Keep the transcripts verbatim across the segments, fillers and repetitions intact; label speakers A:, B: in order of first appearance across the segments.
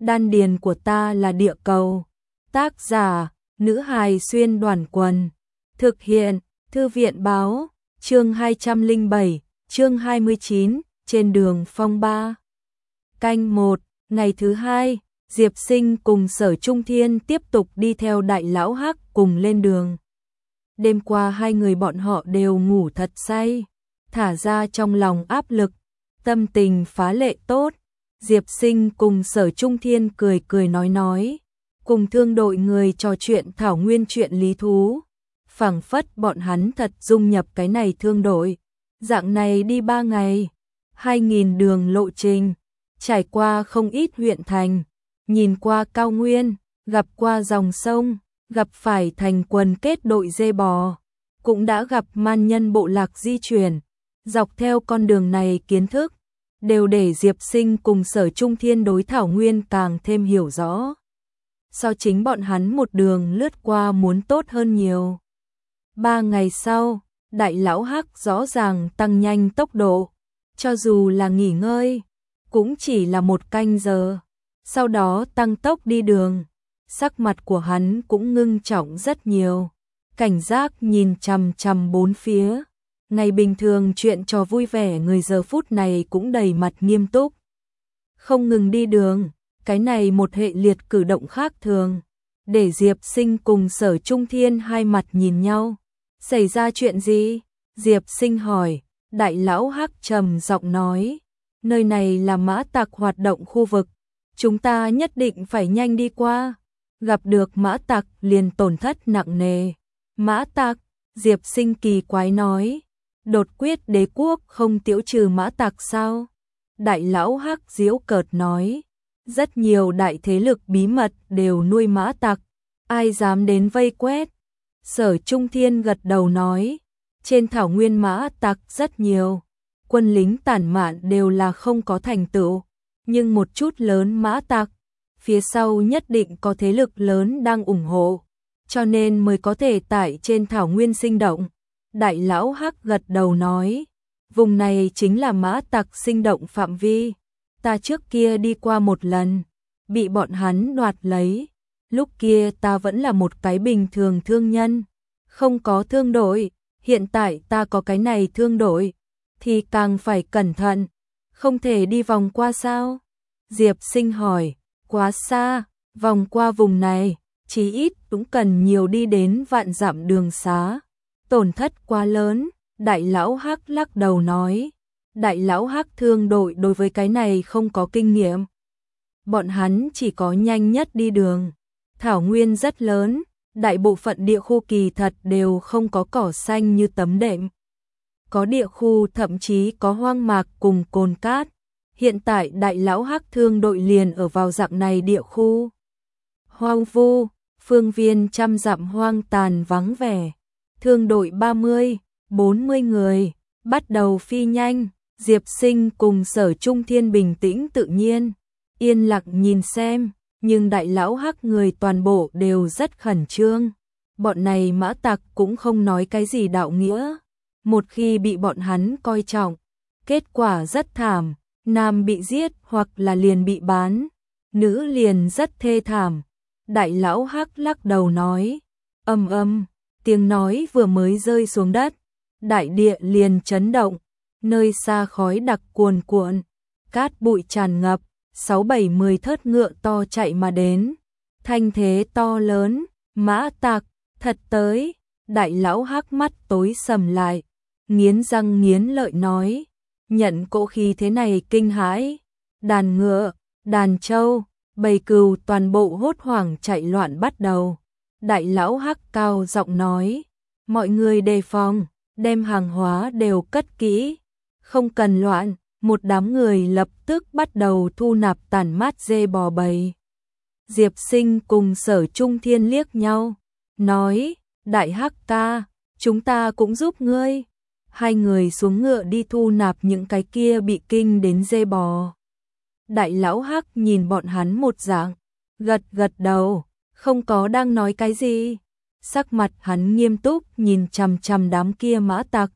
A: đan điền của ta là địa cầu. Tác giả, nữ hài xuyên đoàn quần. Thực hiện, thư viện báo, chương hai trăm lẻ bảy, chương hai mươi chín, trên đường phong ba. Canh một, ngày thứ hai, Diệp Sinh cùng Sở Trung Thiên tiếp tục đi theo Đại Lão Hắc cùng lên đường. Đêm qua hai người bọn họ đều ngủ thật say, thả ra trong lòng áp lực, tâm tình phá lệ tốt. Diệp Sinh cùng Sở Trung Thiên cười cười nói nói, cùng thương đội người trò chuyện thảo nguyên chuyện lý thú. Phảng phất bọn hắn thật dung nhập cái này thương đội. Dạng này đi ba ngày, hai nghìn đường lộ trình, trải qua không ít huyện thành, nhìn qua cao nguyên, gặp qua dòng sông, gặp phải thành quần kết đội dê bò, cũng đã gặp man nhân bộ lạc di chuyển. Dọc theo con đường này kiến thức, đều để Diệp Sinh cùng Sở Trung Thiên đối thảo nguyên càng thêm hiểu rõ. So chính bọn hắn một đường lướt qua muốn tốt hơn nhiều. Ba ngày sau, Đại Lão Hắc rõ ràng tăng nhanh tốc độ, cho dù là nghỉ ngơi, cũng chỉ là một canh giờ. Sau đó tăng tốc đi đường, sắc mặt của hắn cũng ngưng trọng rất nhiều, cảnh giác nhìn chằm chằm bốn phía. Ngày bình thường chuyện trò vui vẻ người giờ phút này cũng đầy mặt nghiêm túc. Không ngừng đi đường, cái này một hệ liệt cử động khác thường, để Diệp Sinh cùng Sở Trung Thiên hai mặt nhìn nhau. Xảy ra chuyện gì? Diệp Sinh hỏi. Đại Lão Hắc trầm giọng nói, nơi này là mã tặc hoạt động khu vực, chúng ta nhất định phải nhanh đi qua. Gặp được mã tặc liền tổn thất nặng nề. Mã tặc? Diệp Sinh kỳ quái nói, đột quyết đế quốc không tiêu trừ mã tặc sao? Đại Lão Hắc giễu cợt nói, rất nhiều đại thế lực bí mật đều nuôi mã tặc, ai dám đến vây quét? Sở Trung Thiên gật đầu nói, trên thảo nguyên mã tặc rất nhiều, quân lính tản mạn đều là không có thành tựu, nhưng một chút lớn mã tặc, phía sau nhất định có thế lực lớn đang ủng hộ, cho nên mới có thể tại trên thảo nguyên sinh động. Đại Lão Hắc gật đầu nói, vùng này chính là mã tặc sinh động phạm vi, ta trước kia đi qua một lần, bị bọn hắn đoạt lấy. Lúc kia ta vẫn là một cái bình thường thương nhân, không có thương đội, hiện tại ta có cái này thương đội, thì càng phải cẩn thận, không thể đi vòng qua sao? Diệp Sinh hỏi, quá xa, vòng qua vùng này, chí ít cũng cần nhiều đi đến vạn dặm đường xá, tổn thất quá lớn. Đại Lão Hắc lắc đầu nói, Đại Lão Hắc thương đội đối với cái này không có kinh nghiệm, bọn hắn chỉ có nhanh nhất đi đường. Thảo nguyên rất lớn, đại bộ phận địa khu kỳ thật đều không có cỏ xanh như tấm đệm. Có địa khu thậm chí có hoang mạc cùng cồn cát. Hiện tại Đại Lão Hắc thương đội liền ở vào dạng này địa khu. Hoang vu, phương viên trăm dặm hoang tàn vắng vẻ. Thương đội ba mươi, bốn mươi người, bắt đầu phi nhanh. Diệp Sinh cùng Sở Trung Thiên bình tĩnh tự nhiên, yên lặng nhìn xem. Nhưng Đại Lão Hắc người toàn bộ đều rất khẩn trương. Bọn này mã tặc cũng không nói cái gì đạo nghĩa. Một khi bị bọn hắn coi trọng, kết quả rất thảm, nam bị giết hoặc là liền bị bán, nữ liền rất thê thảm. Đại Lão Hắc lắc đầu nói, âm âm, tiếng nói vừa mới rơi xuống đất, đại địa liền chấn động, nơi xa khói đặc cuồn cuộn, cát bụi tràn ngập. Sáu bảy mười thớt ngựa to chạy mà đến, thanh thế to lớn, mã tặc, thật tới. Đại Lão Hắc mắt tối sầm lại, nghiến răng nghiến lợi nói, nhận cỗ khí thế này kinh hãi, đàn ngựa, đàn trâu, bầy cừu toàn bộ hốt hoảng chạy loạn bắt đầu. Đại Lão Hắc cao giọng nói, mọi người đề phòng, đem hàng hóa đều cất kỹ, không cần loạn. Một đám người lập tức bắt đầu thu nạp tản mát dê bò bầy. Diệp Sinh cùng Sở Trung Thiên liếc nhau, nói, Đại Hắc ca, chúng ta cũng giúp ngươi. Hai người xuống ngựa đi thu nạp những cái kia bị kinh đến dê bò. Đại Lão Hắc nhìn bọn hắn một dạng, gật gật đầu, không có đang nói cái gì. Sắc mặt hắn nghiêm túc nhìn chằm chằm đám kia mã tặc.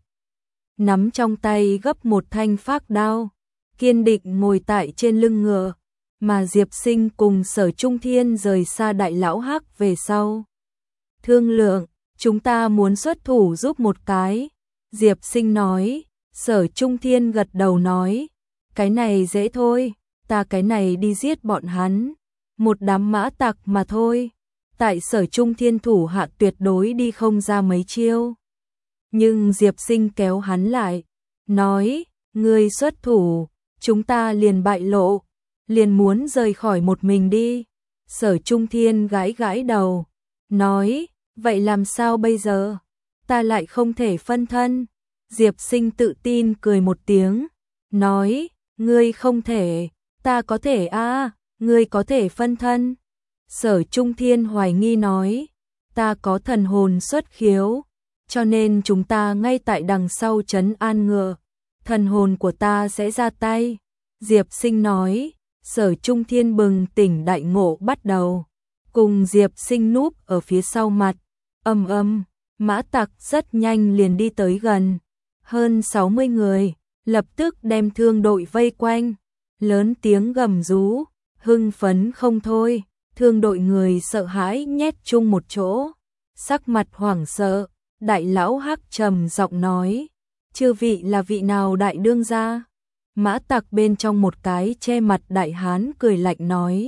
A: Nắm trong tay gấp một thanh phác đao, kiên định ngồi tại trên lưng ngựa, mà Diệp Sinh cùng Sở Trung Thiên rời xa Đại Lão Hắc về sau. Thương lượng, chúng ta muốn xuất thủ giúp một cái. Diệp Sinh nói, Sở Trung Thiên gật đầu nói, cái này dễ thôi, ta cái này đi giết bọn hắn. Một đám mã tặc mà thôi. Tại Sở Trung Thiên thủ hạ tuyệt đối đi không ra mấy chiêu. Nhưng Diệp Sinh kéo hắn lại, nói, ngươi xuất thủ, chúng ta liền bại lộ, liền muốn rời khỏi một mình đi. Sở Trung Thiên gãi gãi đầu, nói, vậy làm sao bây giờ? Ta lại không thể phân thân. Diệp Sinh tự tin cười một tiếng, nói, ngươi không thể, ta có thể a, à, ngươi có thể phân thân. Sở Trung Thiên hoài nghi nói, ta có thần hồn xuất khiếu, cho nên chúng ta ngay tại đằng sau trấn an ngựa, thần hồn của ta sẽ ra tay. Diệp Sinh nói, Sở Trung Thiên bừng tỉnh đại ngộ bắt đầu, cùng Diệp Sinh núp ở phía sau mặt, ầm ầm, mã tặc rất nhanh liền đi tới gần, hơn sáu mươi người, lập tức đem thương đội vây quanh, lớn tiếng gầm rú, hưng phấn không thôi, thương đội người sợ hãi nhét chung một chỗ, sắc mặt hoảng sợ. Đại Lão Hắc trầm giọng nói, chư vị là vị nào đại đương gia? Mã tặc bên trong một cái che mặt đại hán cười lạnh nói,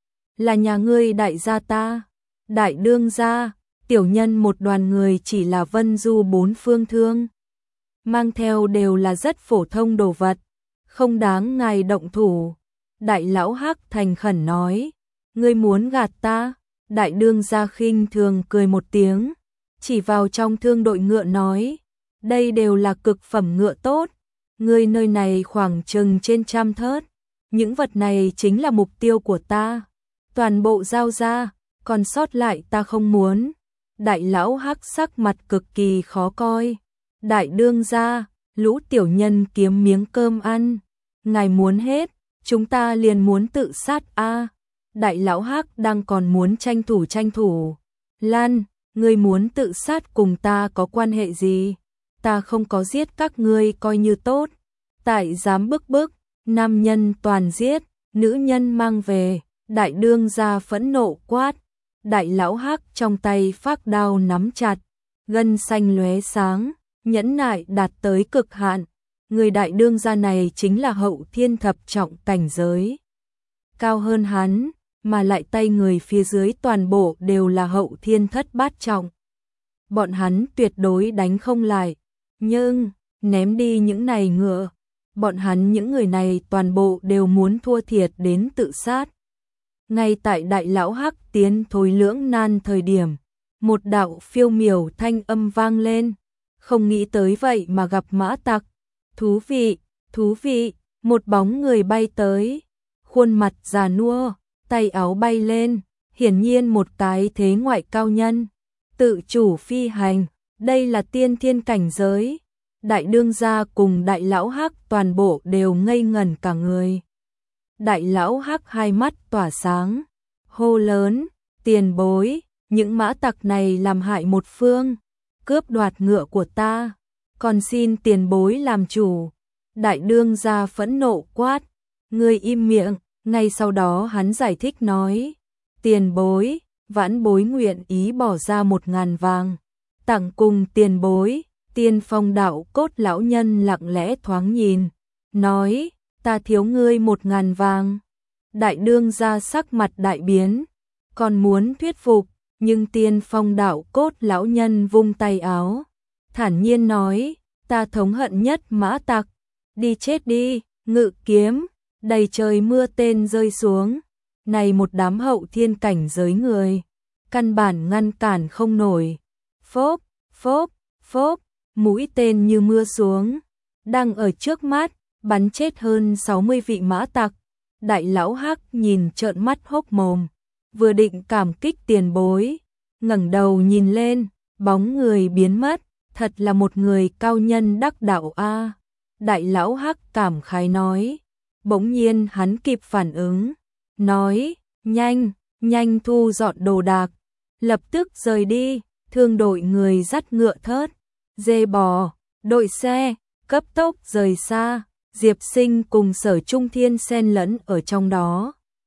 A: là nhà ngươi đại gia ta. Đại đương gia, tiểu nhân một đoàn người chỉ là vân du bốn phương thương, mang theo đều là rất phổ thông đồ vật, không đáng ngài động thủ. Đại Lão Hắc thành khẩn nói, ngươi muốn gạt ta? Đại đương gia khinh thường cười một tiếng, chỉ vào trong thương đội ngựa nói, đây đều là cực phẩm ngựa tốt, ngươi nơi này khoảng chừng trên trăm thớt, những vật này chính là mục tiêu của ta, toàn bộ giao ra, còn sót lại ta không muốn. Đại Lão Hắc sắc mặt cực kỳ khó coi, đại đương gia, lũ tiểu nhân kiếm miếng cơm ăn, ngài muốn hết, chúng ta liền muốn tự sát a. À, Đại Lão Hắc đang còn muốn tranh thủ tranh thủ, Lan, ngươi muốn tự sát cùng ta có quan hệ gì? Ta không có giết các ngươi coi như tốt, tại dám bức bức, nam nhân toàn giết, nữ nhân mang về. Đại đương gia phẫn nộ quát, Đại Lão Hắc trong tay phác đao nắm chặt, gân xanh lóe sáng, nhẫn nại đạt tới cực hạn. Người đại đương gia này chính là hậu thiên thập trọng cảnh giới, cao hơn hắn, mà lại tay người phía dưới toàn bộ đều là hậu thiên thất bát trọng. Bọn hắn tuyệt đối đánh không lại, nhưng ném đi những này ngựa, bọn hắn những người này toàn bộ đều muốn thua thiệt đến tự sát. Ngay tại Đại Lão Hắc tiến thối lưỡng nan thời điểm, một đạo phiêu miểu thanh âm vang lên, không nghĩ tới vậy mà gặp mã tặc. Thú vị, thú vị, một bóng người bay tới, khuôn mặt già nua, tay áo bay lên, hiển nhiên một cái thế ngoại cao nhân, tự chủ phi hành, đây là tiên thiên cảnh giới. Đại đương gia cùng Đại Lão Hắc toàn bộ đều ngây ngẩn cả người. Đại Lão Hắc hai mắt tỏa sáng, hô lớn, tiền bối, những mã tặc này làm hại một phương, cướp đoạt ngựa của ta, còn xin tiền bối làm chủ. Đại đương gia phẫn nộ quát, ngươi im miệng. Ngay sau đó hắn giải thích nói, tiền bối, vãn bối nguyện ý bỏ ra một ngàn vàng, tặng cùng tiền bối. Tiên Phong đạo cốt lão nhân lặng lẽ thoáng nhìn, nói, ta thiếu ngươi một ngàn vàng. Đại đương gia sắc mặt đại biến, còn muốn thuyết phục, nhưng Tiên Phong đạo cốt lão nhân vung tay áo, thản nhiên nói, ta thống hận nhất mã tặc, đi chết đi. Ngự kiếm, đầy trời mưa tên rơi xuống, này một đám hậu thiên cảnh giới người, căn bản ngăn cản không nổi. Phốp, phốp, phốp, mũi tên như mưa xuống, đang ở trước mắt, bắn chết hơn sáu mươi vị mã tặc. Đại Lão Hắc nhìn trợn mắt hốc mồm, vừa định cảm kích tiền bối, ngẩng đầu nhìn lên, bóng người biến mất, thật là một người cao nhân đắc đạo a. Đại Lão Hắc cảm khái nói, bỗng nhiên hắn kịp phản ứng, nói, nhanh, nhanh thu dọn đồ đạc, lập tức rời đi. Thương đội người dắt ngựa thớt, dê bò, đội xe, cấp tốc rời xa. Diệp Sinh cùng Sở Trung Thiên xen lẫn ở trong đó.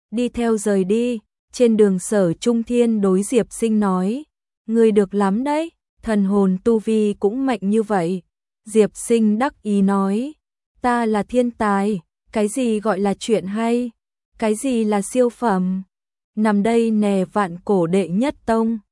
A: đi theo rời đi. Trên đường Sở Trung Thiên đối Diệp Sinh nói, người được lắm đấy, thần hồn tu vi cũng mạnh như vậy. Diệp Sinh đắc ý nói, ta là thiên tài, cái gì gọi là chuyện hay, cái gì là siêu phẩm, nằm đây nè vạn cổ đệ nhất tông.